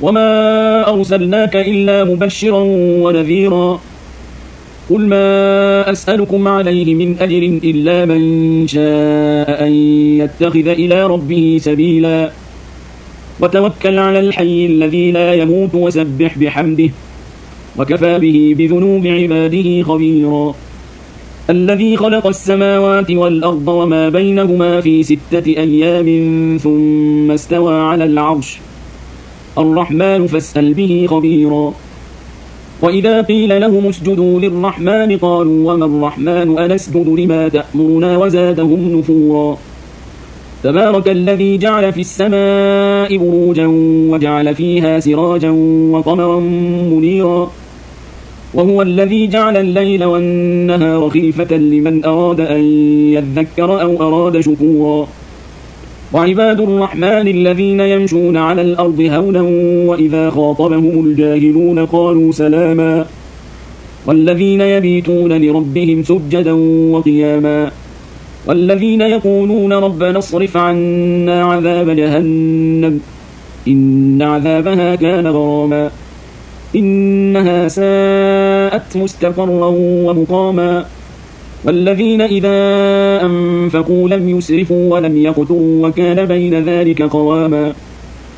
وما أرسلناك إلا مبشرا ونذيرا قل ما أسألكم عليه من أجر إلا من شاء أن يتخذ إلى ربه سبيلا وتوكل على الحي الذي لا يموت وسبح بحمده وكفى به بذنوب عباده خبيرا الذي خلق السماوات والأرض وما بينهما في 6 أيام ثم استوى على العرش الرحمن فاسأل به خبيرا وإذا قيل لهم اسجدوا للرحمن قالوا وما الرحمن أنسجد لما تأمرنا وزادهم نفورا تبارك الذي جعل في السماء بروجا وجعل فيها سراجا وقمرا منيرا وهو الذي جعل الليل والنهار خلفة لمن أراد أن يذكر أو أراد شكورا وعباد الرحمن الذين يمشون على الأرض هونا وإذا خاطبهم الجاهلون قالوا سلاما والذين يبيتون لربهم سجدا وقياما والذين يقولون ربنا اصرف عنا عذاب جهنم إن عذابها كان غراما إنها ساءت مستقرا ومقاما والذين إذا أنفقوا لم يسرفوا ولم يقتروا وكان بين ذلك قواما